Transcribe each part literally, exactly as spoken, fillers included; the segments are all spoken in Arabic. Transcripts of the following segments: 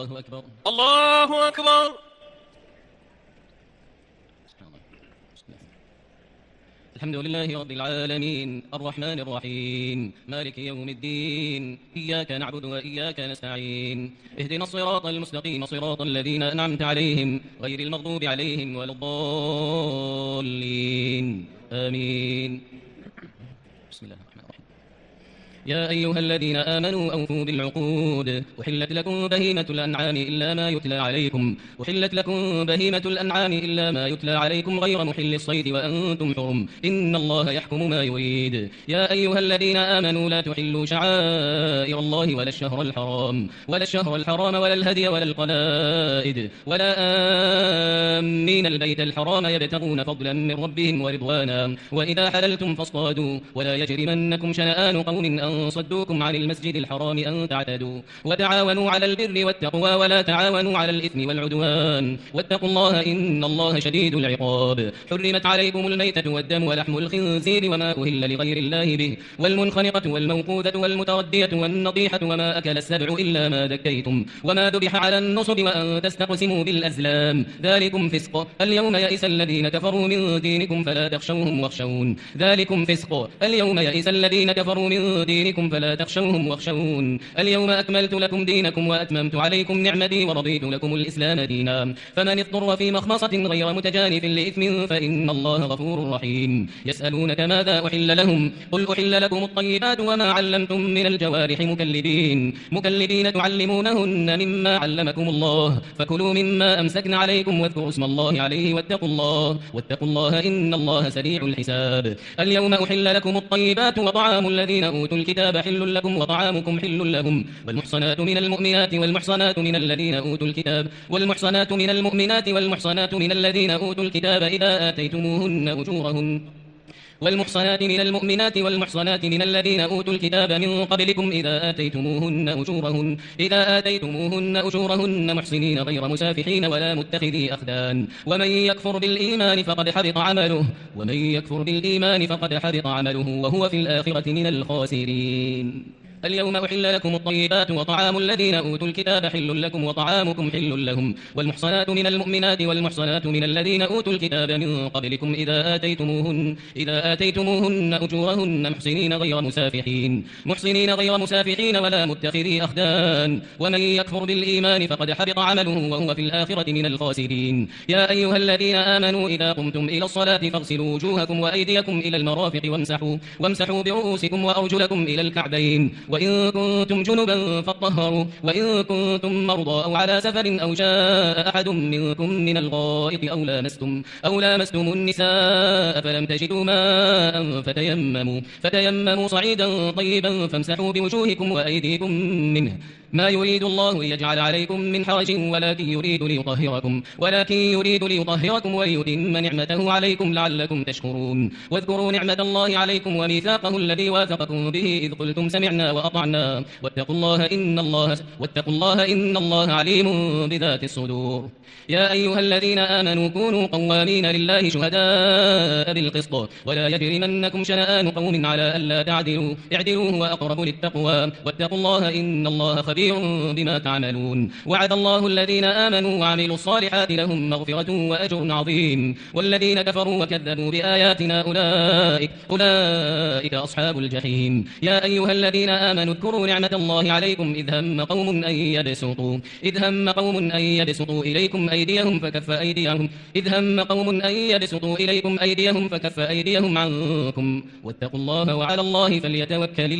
الله أكبر. الله أكبر. الحمد لله رب العالمين الرحمن الرحيم مالك يوم الدين إياك نعبد وإياك نستعين اهدنا الصراط المستقيم صراط الذين أنعمت عليهم غير المغضوب عليهم ولا الضالين آمين. بسم الله الرحمن الرحيم. يا أيها الذين آمنوا أوفوا بالعقود أحلت لكم بهيمة الأنعام إلا ما يتلى عليكم أحلت لكم بهيمة الأنعام إلا ما يتلى عليكم غير محل الصيد وأنتم حرم إن الله يحكم ما يريد. يا أيها الذين آمنوا لا تحلوا شعائر الله ولا الشهر الحرام ولا الشهر الحرام ولا الهدي ولا القلائد ولا آمين البيت الحرام يبتغون فضلا من ربهم ورضوانا وإذا حللتم فاصطادوا ولا يجرمنكم شنآن قوم أن صدوكم عن المسجد الحرام أن تعتدوا وتعاونوا على البر والتقوى ولا تعاونوا على الإثم والعدوان واتقوا الله إن الله شديد العقاب. حرمت عليكم الميتة والدم ولحم الخنزير وما أهل لغير الله به والمنخنقة والموقوذة والمتردية والنطيحة وما أكل السبع إلا ما ذكيتم وما ذبح على النصب وأن تستقسموا بالأزلام ذلكم فسق. اليوم يئس الذين كفروا من دينكم فلا تخشوهم واخشون ذلكم فسق. اليوم يئس الذين كفروا من دينكم فلا تخشوهم واخشون اليوم أكملت لكم دينكم وأتممت عليكم نعمتي ورضيت لكم الإسلام دينا فمن اضطر في مخمصة غير متجانف لإثم فإن الله غفور رحيم. يسألونك ماذا أحل لهم قل أحل لكم الطيبات وما علمتم من الجوارح مكلبين مكلبين تعلمونهن مما علمكم الله فكلوا مما أمسكن عليكم واذكروا اسم الله عليه واتقوا الله واتقوا الله إن الله سريع الحساب. اليوم أحل لكم الطيبات وطعام الذين أوتوا الكتاب حل لكم وطعامكم حل لهم والمحصنات من المؤمنات والمحصنات من الذين أوتوا الكتاب والمحصنات من المؤمنات والمحصنات من الذين أوتوا الكتاب إذا آتيتموهن أجورهن والمحصنات من المؤمنات والمحصنات من الذين أوتوا الكتاب من قبلكم إذا آتيتموهن أجورهن إذا آتيتموهن أجورهن محصنين غير مسافحين ولا متخذي أخدان ومن يكفر بالإيمان فقد حبط عمله ومن يكفر بالإيمان فقد حبط عمله وهو في الآخرة من الخاسرين. اليوم أحل لكم الطيبات وطعام الذين أوتوا الكتاب حل لكم وطعامكم حل لهم والمحصنات من المؤمنات والمحصنات من الذين أوتوا الكتاب من قبلكم إذا آتيتموهن إذا آتيتموهن أجورهن محصنين غير مسافحين محصنين غير مسافحين ولا متخذي أخدان ومن يكفر بالإيمان فقد حبط عمله وهو في الآخرة من الخاسرين. يا أيها الذين آمنوا إذا قمتم إلى الصلاة فاغسلوا وجوهكم وأيديكم إلى المرافق وامسحوا وامسحوا برؤوسكم وأرجلكم إلى الكعبين وإن كنتم جنبا فاطهروا وإن كنتم مرضى أو على سفر أو جاء أحد منكم من الغائط أو لامستم أو لامستم النساء فلم تجدوا ماء فتيمموا فتيمموا صعيدا طيبا فامسحوا بوجوهكم وأيديكم منه ما يريد الله يجعل عليكم من حرج ولكن يريد ليطهركم ولكن يريد ليطهركم وليتم نعمته عليكم لعلكم تشكرون. واذكروا نعمة الله عليكم وميثاقه الذي واثقكم به إذ قلتم سمعنا وأطعنا واتقوا الله إن الله واتقوا الله إن الله عليم بذات الصدور. يا أيها الذين آمنوا كونوا قوامين لله شهداء بالقسط ولا يجرمنكم شنآن قوم على ألا تعدلوا اعدلوا هو أقرب للتقوى واتقوا الله إن الله خبير بما تعملون. وعد الله الذين آمنوا وعملوا الصالحات لهم مغفرة وأجر عظيم والذين كفروا وكذبوا بآياتنا أولئك أولئك أصحاب الجحيم. يا أيها الذين آمنوا اذكروا نعمة الله عليكم إذ هم قوم أن يبسطوا إذ هم قوم أن يبسطوا إليكم أيديهم فكف أيديهم إذ هم قوم أن يبسطوا إليكم أيديهم فكف أيديهم عنكم واتقوا الله وعلى الله فليتوكل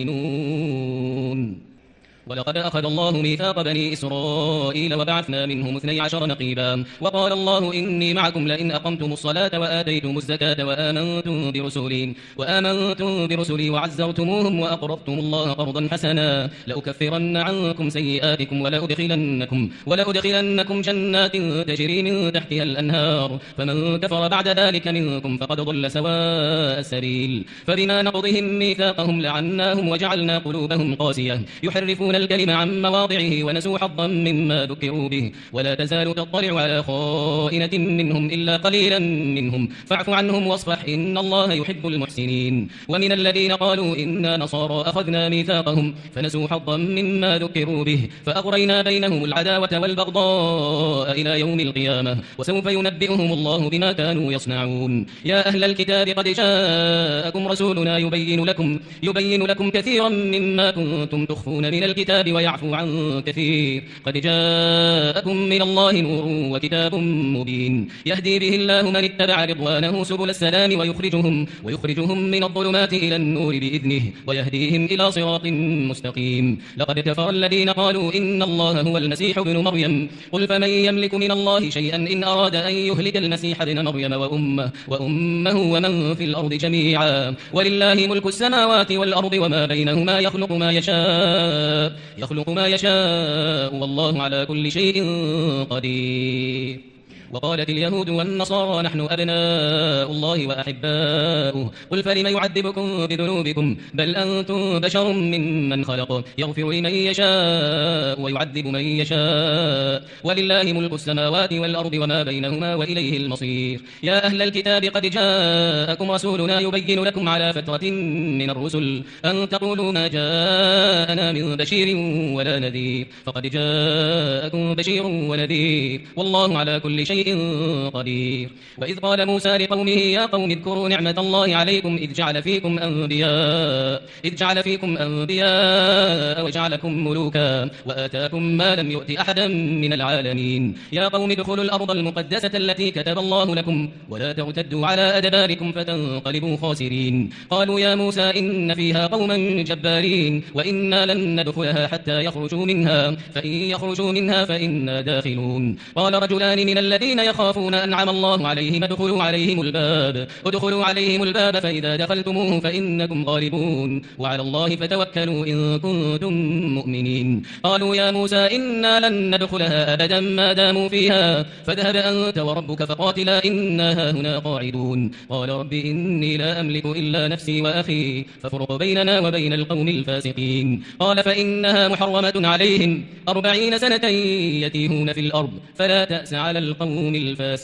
المؤمنون. ولقد أخذ الله ميثاق بني إسرائيل وبعثنا منهم اثني عشر نقيبا وقال الله إني معكم لئن أقمتم الصلاة وآتيتم الزكاة وآمنتم برسلي وآمنتم برسلي وعزرتموهم وأقرضتم الله قرضا حسنا لأكفرن عنكم سيئاتكم ولأدخلنكم ولأدخلنكم جنات تجري من تحتها الأنهار فمن كفر بعد ذلك منكم فقد ضل سواء السبيل. فبما نقضهم ميثاقهم لعناهم وجعلنا قلوبهم قاسية يحرفون يحرفون الكلم عن مواضعه ونسوا حظا مما ذكروا به ولا تزال تطلع على خائنة منهم إلا قليلا منهم فاعف عنهم واصفح إن الله يحب المحسنين ومن الذين قالوا إنا نصارى أخذنا ميثاقهم فنسوا حظا مما ذكروا به فأغرينا بينهم العداوة والبغضاء إلى يوم القيامة وسوف ينبئهم الله بما كانوا يصنعون يا أهل الكتاب قد جاءكم رسولنا يبين لكم يبين لكم كثيرا مما كنتم تخفون من الكتاب ويعفو عن كثير قد جاءكم من الله نور وكتاب مبين يهدي به الله من اتبع رضوانه سبل السلام ويخرجهم ويخرجهم من الظلمات إلى النور بإذنه ويهديهم إلى صراط مستقيم لقد كفر الذين قالوا إن الله هو المسيح ابن مريم قل فمن يملك من الله شيئا إن أراد أن يهلك المسيح ابن مريم وأمه, وأمه ومن في الأرض جميعا ولله ملك السماوات والأرض وما بينهما يخلق ما يشاء يخلق ما يشاء والله على كل شيء قدير وقالت اليهود والنصارى نحن أبناء الله وأحباؤه قل فلم يعذبكم بذنوبكم بل أنتم بشر ممن خلق يغفر لمن يشاء ويعذب من يشاء ولله ملك السماوات والأرض وما بينهما وإليه المصير يا أهل الكتاب قد جاءكم رسولنا يبين لكم على فترة من الرسل أن تقولوا ما جاءنا من بشير ولا نذير فقد جاءكم بشير ونذير والله على كل شيء قدير وإذ قال موسى لقومه يا قوم اذكروا نعمة الله عليكم إذ جعل فيكم أنبياء إذ جعل فيكم أنبياء وجعلكم ملوكا وآتاكم ما لم يؤت أحدا من العالمين يا قوم ادخلوا الأرض المقدسة التي كتب الله لكم ولا ترتدوا على أدباركم فتنقلبوا خاسرين قالوا يا موسى إن فيها قوما جبارين وإنا لن ندخلها حتى يخرجوا منها فإن يخرجوا منها فإنا داخلون قال رجلان من الذين يخافون أنعم الله عليهم ادخلوا عليهم الباب ادخلوا عليهم الباب فإذا دخلتموه فإنكم غالبون وعلى الله فتوكلوا إن كنتم مؤمنين قالوا يا موسى إنا لن ندخلها أبدا ما داموا فيها فاذهب أنت وربك فقاتلا إنا هنا قاعدون قال رب إني لا أملك إلا نفسي وأخي فافرق بيننا وبين القوم الفاسقين قال فإنها محرمة عليهم أربعين سنة يتيهون في الأرض فلا تأس على القوم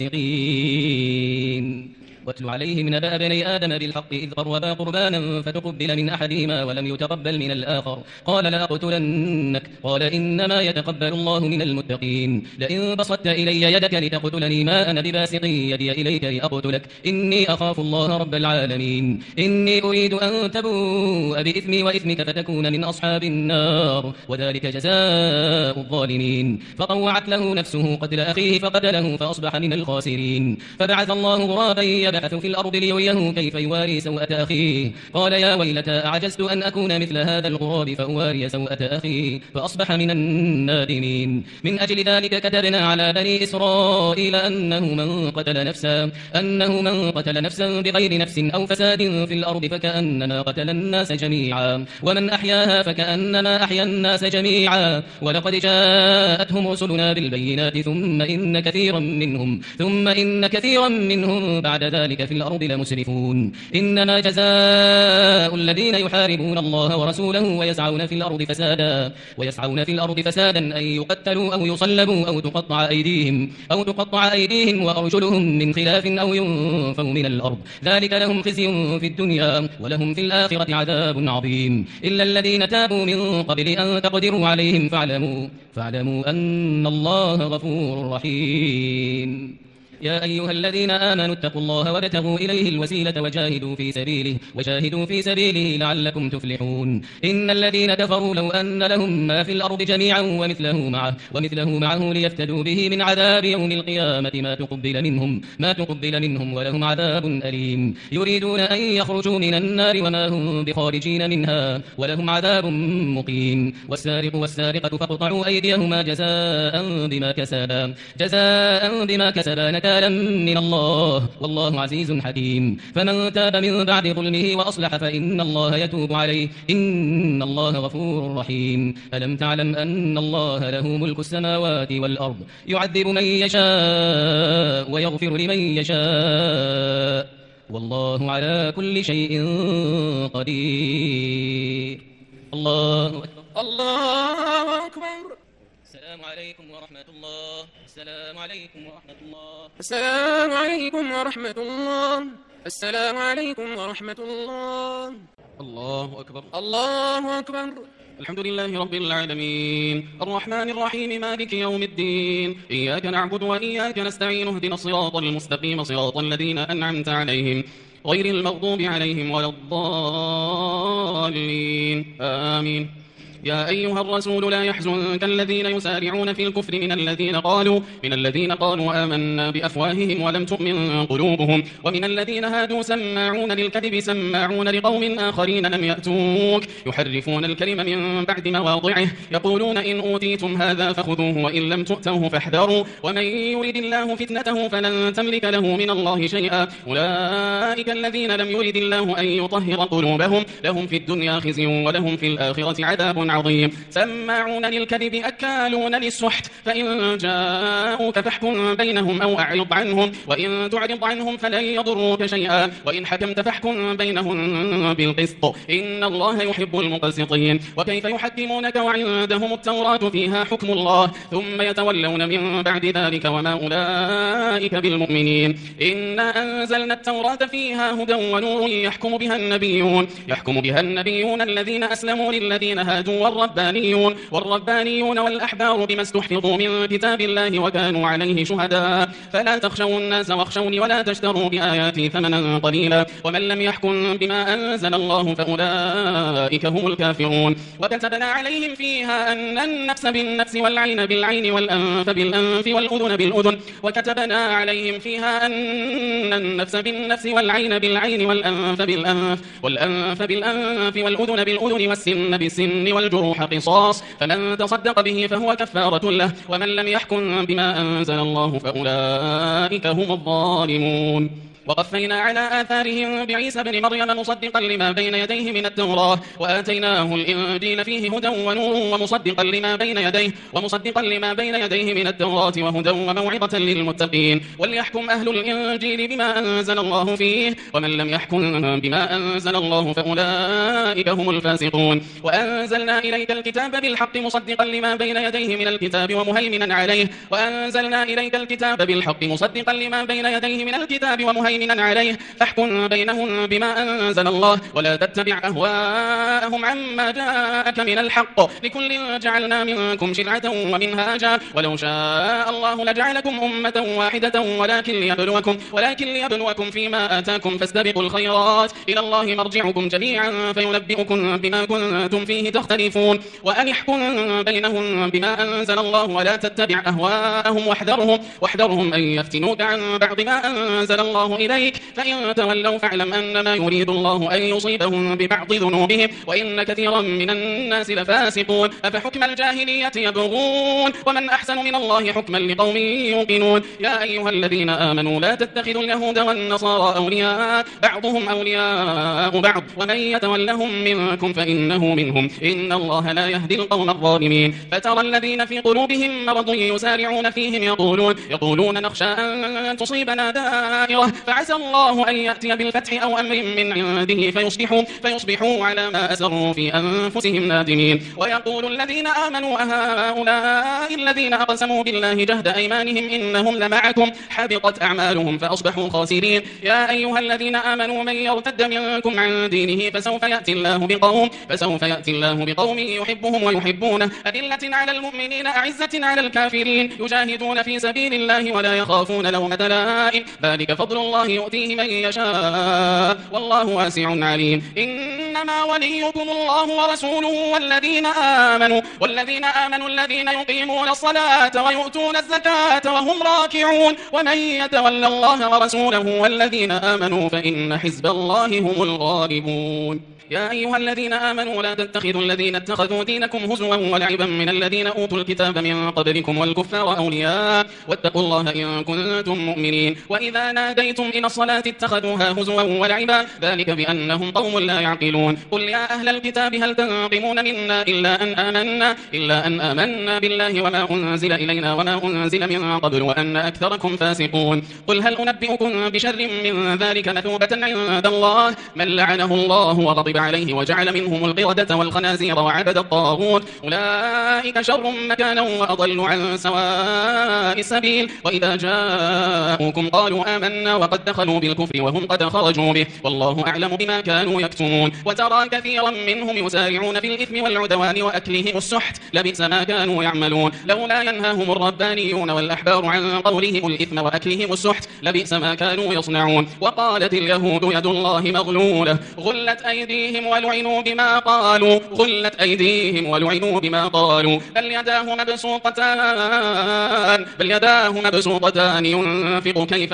الفاسقين واتل عليهم نبأ بني آدم بالحق إذ قربا قربانا فتقبل من أحدهما ولم يتقبل من الآخر قال لأقتلنك قال إنما يتقبل الله من المتقين لئن بسطت إلي يدك لتقتلني ما أنا بباسط يدي إليك لأقتلك إني أخاف الله رب العالمين إني أريد أن تبوء بإثمي وإثمك فتكون من أصحاب النار وذلك جزاء الظالمين فطوعت له نفسه قتل أخيه فقتله فأصبح من الخاسرين فبعث الله غرابا يبحث في الأرض ليريه كيف يواري سوءة أخيه قال يا ويلتى أعجزت أن أكون مثل هذا الغراب فأواري سوءة أخي فأصبح من النادمين من أجل ذلك كتبنا على بني إسرائيل أنه من قتل نفسا أنه من قتل نفسا بغير نفس أو فساد في الأرض فكأنما قتل الناس جميعا ومن أحياها فكأنما أحيا الناس جميعا ولقد جاءتهم رسلنا بالبينات ثم إن كثيرا منهم ثم إن كثيرا منهم بعد ذلك في الأرض لمسرفون إنما جزاء الذين يحاربون الله ورسوله ويسعون في الأرض فسادا ويسعون في الأرض فسادا أن يقتلوا أو يصلبوا أو تقطع أيديهم أو تقطع أيديهم وأرجلهم من خلاف أو ينفوا من الأرض ذلك لهم خزي في الدنيا ولهم في الآخرة عذاب عظيم إلا الذين تابوا من قبل أن تقدروا عليهم فاعلموا فاعلموا أن الله غفور رحيم يا أيها الذين آمنوا اتقوا الله وابتغوا إليه الوسيلة وجاهدوا في سبيله وجاهدوا في سبيله لعلكم تفلحون إن الذين كفروا لو أن لهم ما في الأرض جميعا ومثله معه ومثله معه ليفتدوا به من عذاب يوم القيامة ما تقبل منهم ما تقبل منهم ولهم عذاب أليم يريدون أن يخرجوا من النار وما هم بخارجين منها ولهم عذاب مقيم والسارق والسارقة فاقطعوا أيديهما جزاء بما كسبا جزاء بما كسبا نكالا من الله والله عزيز حكيم فمن تاب من بعد ظلمه وأصلح فإن الله يتوب عليه إن الله غفور رحيم ألم تعلم أن الله له ملك السماوات والأرض يعذب من يشاء ويغفر لمن يشاء والله على كل شيء قدير الله الله عليكم ورحمة الله. السلام عليكم ورحمة الله. السلام عليكم ورحمة الله. السلام عليكم ورحمة الله. الله أكبر. الله أكبر. الحمد لله رب العالمين الرحمن الرحيم مالك يوم الدين إياك نعبد وإياك نستعين اهدنا الصراط المستقيم صراط الذين أنعمت عليهم غير المغضوب عليهم ولا الضالين آمين. يا أيها الرسول لا يحزنك الذين يسارعون في الكفر من الذين قالوا من الذين قالوا آمنا بأفواههم ولم تؤمن قلوبهم ومن الذين هادوا سماعون للكذب سماعون لقوم آخرين لم يأتوك يحرفون الكلم من بعد مواضعه يقولون إن أوتيتم هذا فخذوه وإن لم تؤتوه فاحذروا ومن يرد الله فتنته فلن تملك له من الله شيئا أولئك الذين لم يرد الله أن يطهر قلوبهم لهم في الدنيا خزي ولهم في الآخرة عذاب عظيم. سماعون للكذب أكالون للسحت فإن جاءوك فاحكم بينهم أو أعرض عنهم وإن تعرض عنهم فلن يضروك شيئا وإن حكمت فاحكم بينهم بالقسط إن الله يحب المقسطين. وكيف يحكمونك وعندهم التوراة فيها حكم الله ثم يتولون من بعد ذلك وما أولئك بالمؤمنين. إنا أنزلنا التوراة فيها هدى ونور يحكم بها النبيون يحكم بها النبيون الذين أسلموا للذين هادوا والربانيون والربانيون والأحبار بما استحفظوا من كتاب الله وكانوا عليه شهداء فلا تخشوا الناس واخشوني ولا تشتروا بآياتي ثمنا قليلا ومن لم يحكم بما أنزل الله فأولئك هم الكافرون. وكتبنا عليهم فيها أن النفس بالنفس والعين بالعين والأنف بالأنف والأذن بالأذن وكتبنا عليهم فيها أن النفس بالنفس والعين بالعين والأنف بالأنف والأنف بالأنف والأذن بالأذن والسن بالسن والجروح قصاص فمن تصدق به فهو كفارة له ومن لم يحكم بما أنزل الله فأولئك هم الظالمون. وقفينا على آثارهم بعيسى بن مريم مصدقا لما بين يديه من التوراة وآتيناه الإنجيل فيه هدى ونور ومصدقا لما بين يديه ومصدقا لما بين يديه من التوراة وهدى وموعظة للمتقين. وليحكم أهل الإنجيل بما أنزل الله فيه ومن لم يحكم بما أنزل الله فأولئك هم الفاسقون. وأنزلنا إليك الكتاب بالحق مصدقا لما بين يديه من الكتاب ومهيمنا عليه وأنزلنا إليك الكتاب بالحق مصدقا لما بين يديه من الكتاب ومهيمنا عليه فاحكم بينهم بما أنزل الله ولا تتبع أهواءهم عما جاءك من الحق لكل جعلنا منكم شرعة ومنهاجا ولو شاء الله لجعلكم أمة واحدة ولكن ليبلوكم, ولكن ليبلوكم فيما آتاكم فاستبقوا الخيرات إلى الله مرجعكم جميعا فينبئكم بما كنتم فيه تختلفون. وأن احكم بينهم بما أنزل الله ولا تتبع أهواءهم واحذرهم, واحذرهم أن يفتنوك عن بعض ما أنزل الله إليك فإن تولوا فاعلم أنما يريد الله أن يصيبهم ببعض ذنوبهم وإن كثيرا من الناس لفاسقون. أفحكم الجاهلية يبغون ومن أحسن من الله حكما لقوم يوقنون. يا أيها الذين آمنوا لا تتخذوا اليهود والنصارى أولياء بعضهم أولياء بعض ومن يتولهم منكم فإنه منهم إن الله لا يهدي القوم الظالمين. فترى الذين في قلوبهم مرض يسارعون فيهم يقولون يقولون نخشى أن تصيبنا دائرة فعسى الله أن يأتي بالفتح أو أمر من عنده فيصبحوا, فيصبحوا على ما أسروا في أنفسهم نادمين. ويقول الذين آمنوا أهؤلاء الذين أقسموا بالله جهد أيمانهم إنهم لمعكم حبطت أعمالهم فأصبحوا خاسرين. يا أيها الذين آمنوا من يرتد منكم عن دينه فسوف يأتي الله بقوم فسوف يأتي الله بقوم يحبهم ويحبونه أذلة على المؤمنين أعزة على الكافرين يجاهدون في سبيل الله ولا يخافون لومة لائم ذلك فضل الله يؤتيه من يشاء والله واسع عليم. إنما وليكم الله ورسوله والذين آمنوا والذين آمنوا الذين يقيمون الصلاة ويؤتون الزكاة وهم راكعون ومن يتولى الله ورسوله والذين آمنوا فإن حزب الله هم الغالبون. يا أيها الذين آمنوا لا تتخذوا الذين اتخذوا دينكم هزوا ولعبا من الذين أوتوا الكتاب من قبلكم والكفار أولياء واتقوا الله إن كنتم مؤمنين. وإذا ناديتم إلى الصلاة اتخذوها هزوا ولعبا ذلك بأنهم قوم لا يعقلون قل يا أهل الكتاب هل تنقمون منا إلا أن آمنا إلا أن آمنا بالله وما أنزل إلينا وما أنزل من قبل وأن أكثركم فاسقون قل هل أنبئكم بشر من ذلك مثوبة عند الله من لعنه الله وغضب عليه وجعل منهم القردة والخنازير وعبد الطاغوت أولئك شر مكانا وأضل عن سواء السبيل وإذا جاءوكم قالوا آمنا وقد دخلوا بالكفر وهم قد خرجوا به والله أعلم بما كانوا يكتمون وترى كثيرا منهم يسارعون في الإثم والعدوان وأكلهم السحت لبئس ما كانوا يعملون لولا ينهاهم الربانيون والأحبار عن قولهم الإثم وأكلهم السحت لبئس ما كانوا يصنعون وقالت اليهود يد الله مغلولة غلت أيديهم ولعنوا بما قالوا غلت أيديهم ولعنوا بما قالوا بل يداه مبسوطتان بل يداه مبسوطتان ينفق كيف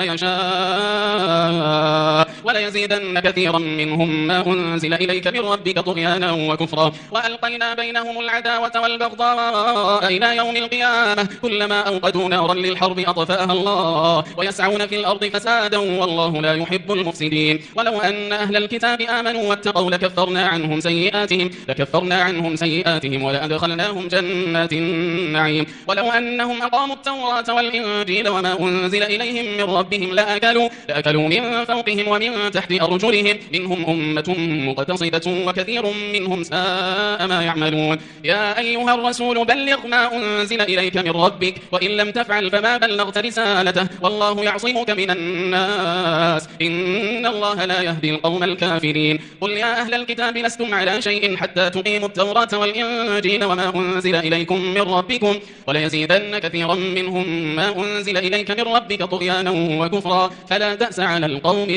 يشاء وليزيدن كثيرا منهم ما أنزل إليك من ربك طغيانا وكفرا وألقينا بينهم العداوة والبغضاء إلى يوم القيامة كلما أوقدوا نارا للحرب أطفأها الله ويسعون في الأرض فسادا والله لا يحب المفسدين ولو أن أهل الكتاب آمنوا واتقوا لكفرنا عنهم سيئاتهم لكفرنا عنهم سيئاتهم ولأدخلناهم جنات النعيم ولو أنهم أقاموا التوراة والإنجيل وما أنزل إليهم من ربهم لأكلوا, لأكلوا من فوقهم ومن تحت أرجلهم منهم أمة مقتصدة وكثير منهم ساء ما يعملون يا أيها الرسول بلغ ما أنزل إليك من ربك وإن لم تفعل فما بلغت رسالته والله يعصمك من الناس إن الله لا يهدي القوم الكافرين قل يا أهل الكتاب لستم على شيء حتى تقيموا التوراة والإنجيل وما أنزل إليكم من ربكم وليزيدن كثيرا منهم ما أنزل إليك من ربك طغيانا وكفرا فلا تأس على القوم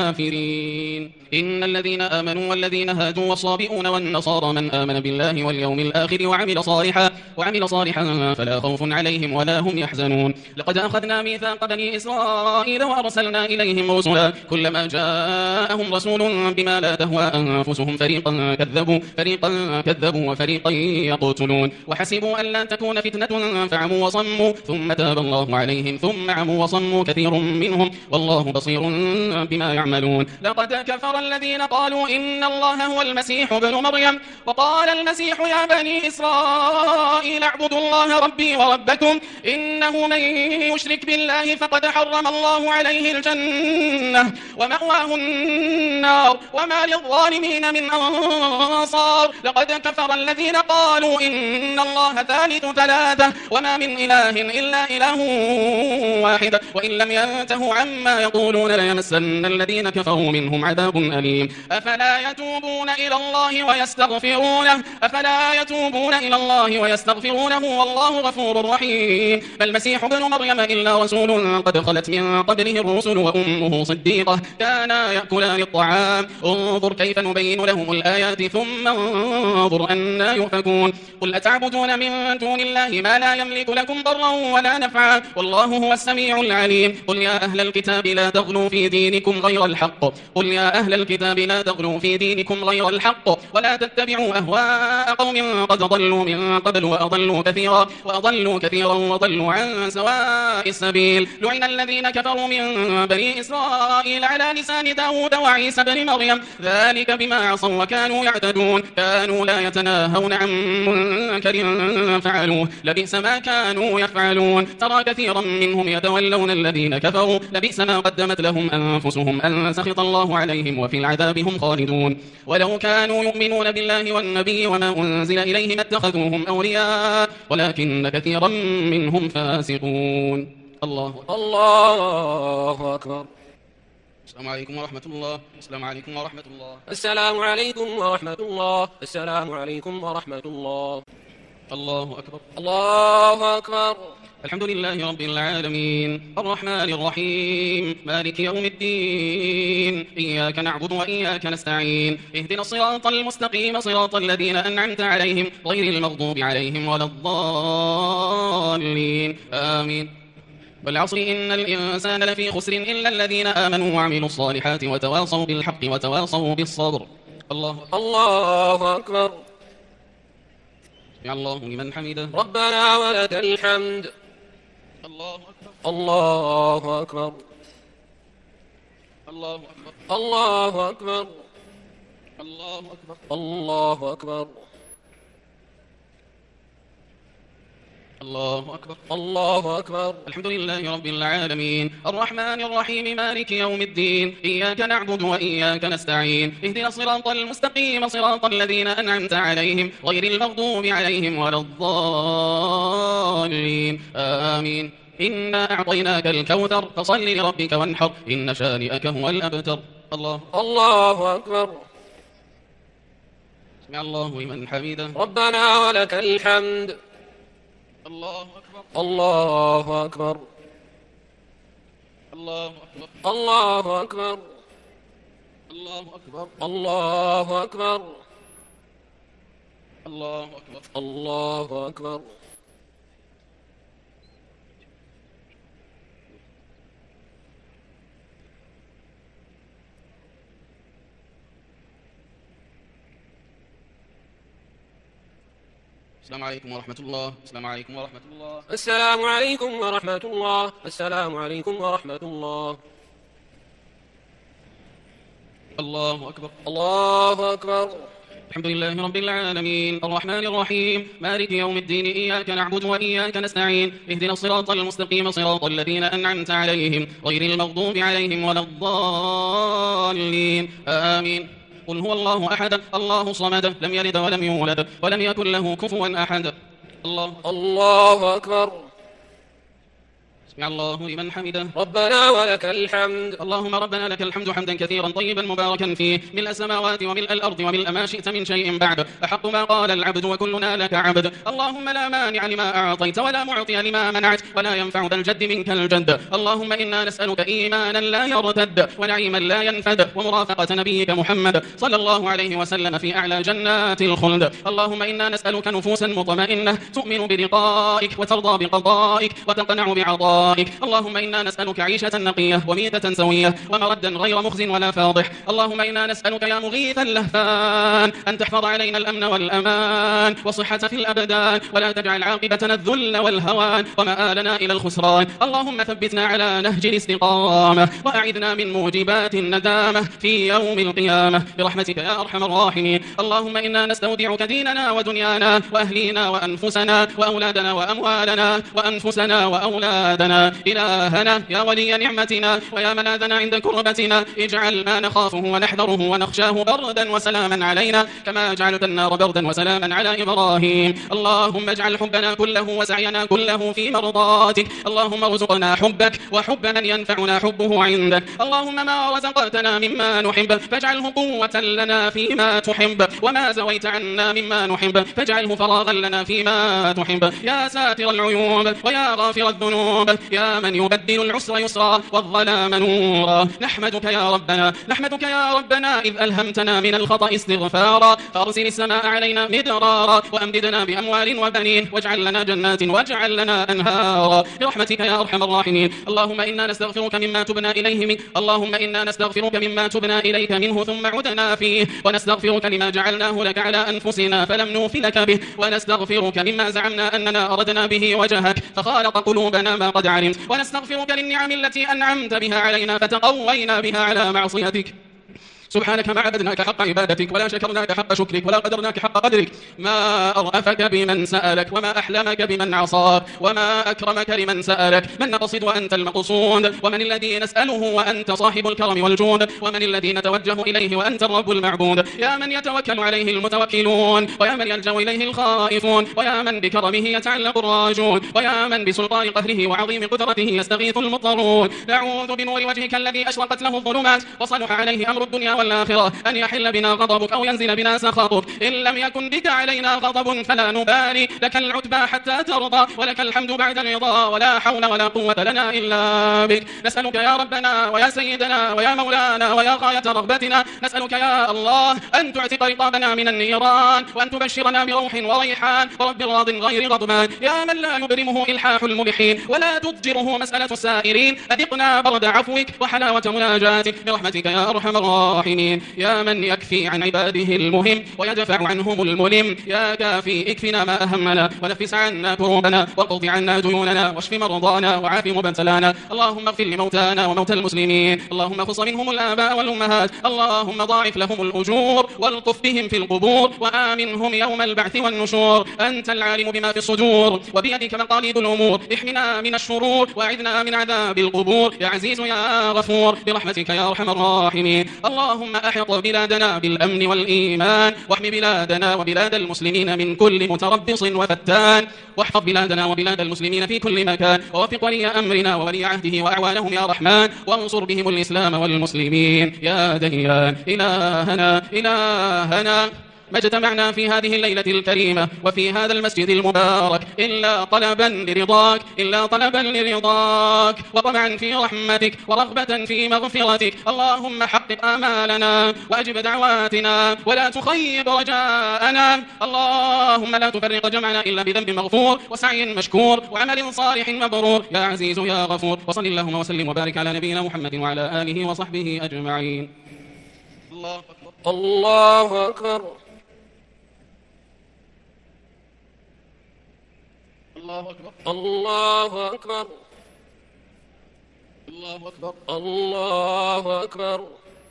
الكافرين إن الذين آمنوا والذين هادوا والصابئون والنصارى من آمن بالله واليوم الآخر وعمل صالحا وعمل صالحا فلا خوف عليهم ولا هم يحزنون لقد أخذنا ميثاق بني إسرائيل وأرسلنا إليهم رسلا كلما جاءهم رسول بما لا تهوى أنفسهم فريقا كذبوا فريقا كذبوا وفريقا يقتلون وحسبوا أن لا تكون فتنة فعموا وصموا ثم تاب الله عليهم ثم عموا وصموا كثير منهم والله بصير بما يعملون لقد كفر الذين قالوا إن الله هو المسيح ابن مريم وقال المسيح يا بني إسرائيل اعبدوا الله ربي وربكم إنه من يشرك بالله فقد حرم الله عليه الجنة ومأواه النار وما للظالمين من أنصار لقد كفر الذين قالوا إن الله ثالث ثلاثة وما من إله إلا إله واحد وإن لم ينتهوا عما يقولون ليمسن الذين كفروا منهم عذاب أليم أفلا يتوبون إلى الله ويستغفرونه أفلا يتوبون إلى الله ويستغفرونه والله غفور رحيم فالمسيح ابن مريم إلا رسول قد خلت من قبله الرسل وأمه صديقة كانا يأكلان الطعام انظر كيف نبين لهم الآيات ثم انظر أنا يؤفكون قل أتعبدون من دون الله ما لا يملك لكم ضرا ولا نفعا والله هو السميع العليم قل يا أهل الكتاب لا تغلوا في دينكم غير الحق قل يا أهل الكتاب لا تغلوا في دينكم غير الحق ولا تتبعوا أهواء قوم قد ضلوا من قبل وأضلوا كثيرا وأضلوا كثيرا وضلوا عن سواء السبيل لعن الذين كفروا من بني إسرائيل على لسان داود وعيسى بن مريم ذلك بما عصوا وكانوا يعتدون كانوا لا يتناهون عن منكر فعلوه لبئس ما كانوا يفعلون ترى كثيرا منهم يتولون الذين كفروا لبئس ما قدمت لهم أنفسهم أن سخط الله عليهم وفي العذاب هم خالدون ولو كانوا يؤمنون بالله والنبي وما أنزل إليهم اتخذوهم أولياء ولكن كثيرا منهم فاسقون الله الله أكبر. السلام عليكم ورحمة الله. السلام عليكم ورحمة الله. السلام عليكم ورحمة الله. السلام عليكم ورحمة الله. الله أكبر. الله أكبر. الحمد لله رب العالمين الرحمن الرحيم مالك يوم الدين إياك نعبد وإياك نستعين اهدنا الصراط المستقيم صراط الذين أنعمت عليهم غير المغضوب عليهم ولا الضالين آمين. والعصر إن الإنسان لفي خسر إلا الذين آمنوا وعملوا الصالحات وتواصوا بالحق وتواصوا بالصبر. الله الله أكبر. يا الله لمن حمده ربنا ولك الحمد. الله أكبر. الله أكبر. الله أكبر الله أكبر الله أكبر الله أكبر الله أكبر الله أكبر. الحمد لله رب العالمين الرحمن الرحيم مالك يوم الدين إياك نعبد وإياك نستعين اهدنا الصراط المستقيم صراط الذين أنعمت عليهم غير المغضوب عليهم ولا الضالين آمين. إنا أعطيناك الكوثر فصل لربك وانحر إن شانئك هو الأبتر. الله الله أكبر. سمع الله لمن حمده ربنا ولك الحمد. الله أكبر الله أكبر الله أكبر الله أكبر الله أكبر الله أكبر الله أكبر الله أكبر. السلام عليكم ورحمة الله. السلام عليكم ورحمة الله. السلام عليكم ورحمة الله. السلام عليكم ورحمة الله. الله أكبر الله أكبر. الحمد لله رب العالمين الرحمن الرحيم مالك يوم الدين إياك نعبد وإياك نستعين اهدنا الصراط المستقيم صراط الذين أنعمت عليهم غير المغضوب عليهم ولا الضالين آمين. قل هو الله أحد الله صمد لم يلد ولم يولد ولم يكن له كفوا أحد. الله الله أكبر. سمع الله لمن حمده ربنا ولك الحمد. اللهم ربنا لك الحمد حمدا كثيرا طيبا مباركا فيه ملء السماوات وملء الأرض وملء ما شئت من شيء بعد أحق ما قال العبد وكلنا لك عبد. اللهم لا مانع لما أعطيت ولا معطي لما منعت ولا ينفع ذا الجد منك الجد. اللهم إنا نسألك إيمانا لا يرتد ونعيما لا ينفد ومرافقة نبيك محمد صلى الله عليه وسلم في أعلى جنات الخلد. اللهم إنا نسألك نفوسا مطمئنة تؤمن بلقائك وترضى بقضائك وتقنع بعطائك. اللهم إنا نسألك عيشة نقية وميتة سوية ومردا غير مخز ولا فاضح. اللهم إنا نسألك يا مغيث اللهفان أن تحفظ علينا الأمن والأمان وصحة في الأبدان ولا تجعل عاقبتنا الذل والهوان ومآلنا إلى الخسران. اللهم ثبتنا على نهج الاستقامة وأعذنا من موجبات الندامة في يوم القيامة برحمتك يا أرحم الراحمين. اللهم إنا نستودعك ديننا ودنيانا وأهلينا وأنفسنا وأولادنا وأموالنا وأنفسنا وأولادنا. إلهنا يا ولي نعمتنا ويا ملاذنا عند كربتنا اجعل ما نخافه ونحذره ونخشاه بردا وسلاما علينا كما جعلت النار بردا وسلاما على إبراهيم. اللهم اجعل حبنا كله وسعينا كله في مرضاتك. اللهم ارزقنا حبك وحب من ينفعنا حبه عندك. اللهم ما رزقتنا مما نحب فاجعله قوة لنا فيما تحب وما زويت عنا مما نحب فاجعله فراغا لنا فيما تحب. يا ساتر العيوب ويا غافر الذنوب يا من يبدل العسر يسرا والظلام نورا. نحمدك يا ربنا نحمدك يا ربنا إذ ألهمتنا من الخطأ استغفارا فأرسل السماء علينا مدرارا وأمددنا بأموال وبنين واجعل لنا جنات واجعل لنا أنهارا برحمتك يا أرحم الراحمين. اللهم إنا نستغفرك مما تبنا إليه من اللهم إنا نستغفرك مما تبنا إليك منه ثم عدنا فيه ونستغفرك لما جعلناه لك على أنفسنا فلم نوف لك به ونستغفرك مما زعمنا أننا أردنا به وجهك فخالط قلوبنا ما قد علمت ونستغفرك للنعم التي أنعمت بها علينا فتقوينا بها على معصيتك. سبحانك ما عبدناك حق عبادتك ولا شكرناك حق شكرك ولا قدرناك حق قدرك. ما أرأفك بمن سألك وما أحلمك بمن عصاك وما أكرمك لمن سألك. من نقصد وأنت المقصود ومن الذي نسأله وأنت صاحب الكرم والجود ومن الذي نتوجه إليه وأنت الرب المعبود. يا من يتوكل عليه المتوكلون ويا من يلجأ إليه الخائفون ويا من بكرمه يتعلق الراجون ويا من بسلطان قهره وعظيم قدرته يستغيث المضطرون. نعوذ بنور وجهك الذي أشرقت له الظلمات وصلح عليه أمر الدنيا والآخرة أن يحل بنا غضبك أو ينزل بنا سخطك. إن لم يكن بك علينا غضب فلا نبالي لك العتبى حتى ترضى ولك الحمد بعد الرضا ولا حول ولا قوة لنا إلا بك. نسألك يا ربنا ويا سيدنا ويا مولانا ويا غاية رغبتنا نسألك يا الله أن تعتق رقابنا من النيران وأن تبشرنا بروح وريحان ورب راض غير غضبان. يا من لا يبرمه إلحاح الملحين ولا تضجره مسألة السائرين أذقنا برد عفوك وحلاوة مناجاتك برحمتك يا أرحم الراحمين. الراحمين. يا من يكفي عن عباده المهم ويدفع عنهم الملم، يا كافي اكفنا ما أهمنا ونفس عنا كروبنا واقض عنا ديوننا واشف مرضانا وعاف مبتلانا. اللهم اغفر لموتانا وموتى المسلمين، اللهم خص منهم الآباء والأمهات، اللهم ضاعف لهم الأجور والطف بهم في القبور وآمنهم يوم البعث والنشور. أنت العالم بما في الصدور وبيدك مقاليد الأمور، احمنا من الشرور وأعذنا من عذاب القبور يا عزيز يا غفور برحمتك يا أرحم الراحمين. اللهم أحط بلادنا بالأمن والإيمان، واحم بلادنا وبلاد المسلمين من كل متربص وفتان، واحفظ بلادنا وبلاد المسلمين في كل مكان، ووفق ولي أمرنا وولي عهده وأعوانهم يا رحمن، وانصر بهم الإسلام والمسلمين يا ديان. إلهنا إلهنا ما اجتمعنا في هذه الليلة الكريمة وفي هذا المسجد المبارك إلا طلبا لرضاك إلا طلبا لرضاك وطمعا في رحمتك ورغبة في مغفرتك. اللهم حقق آمالنا وأجب دعواتنا ولا تخيب رجاءنا. اللهم لا تفرق جمعنا إلا بذنب مغفور وسعي مشكور وعمل صالح مبرور يا عزيز يا غفور. وصل اللهم وسلم وبارك على نبينا محمد وعلى آله وصحبه أجمعين. الله أكبر الله أكبر الله أكبر الله أكبر الله أكبر الله أكبر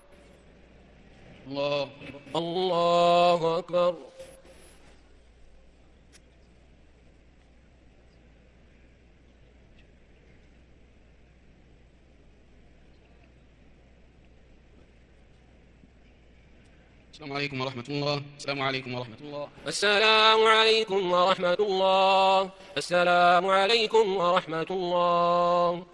الله الله أكبر. السلام عليكم ورحمة الله. السلام عليكم ورحمة الله. السلام عليكم ورحمة الله. السلام عليكم ورحمة الله.